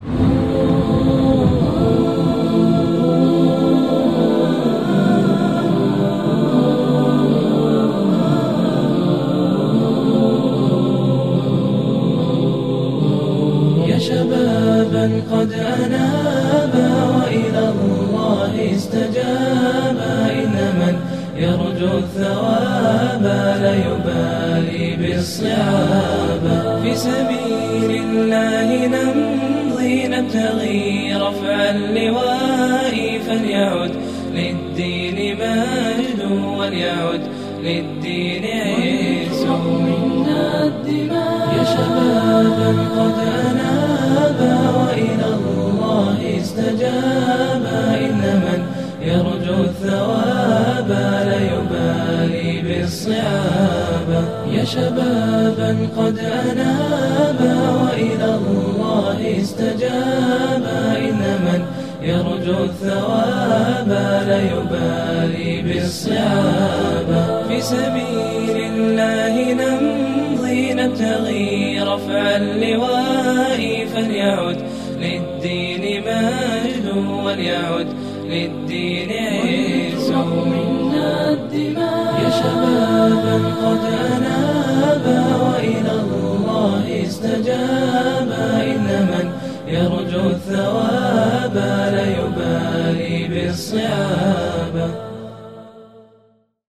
يا شبابا قد أنابا وإلى الله استجابا، إن من يرجو الثواب لا يبالي بالصعاب. في سبيل الله نمضي نبتغي رفع اللواء، فليعد للدين مجد وليعد للدين عز منا الدماء. يا شبابا قد أنابا وإلى الله استجابا، إن من يرجو الثواب لا يبالي بالصعاب. يا شبابا قد أنابا وإلى الله استجابا، إن من يرجو الثواب لا يبالي بالصعاب. في سبيل الله نمضي نبتغي رفع اللواء، فليعد للدين مجد وليعد للدين عز منا الدماء. يا شبابا قد أنابا وإلى الله استجابا، إن من يرجو الثواب لا يبالي بالصعاب.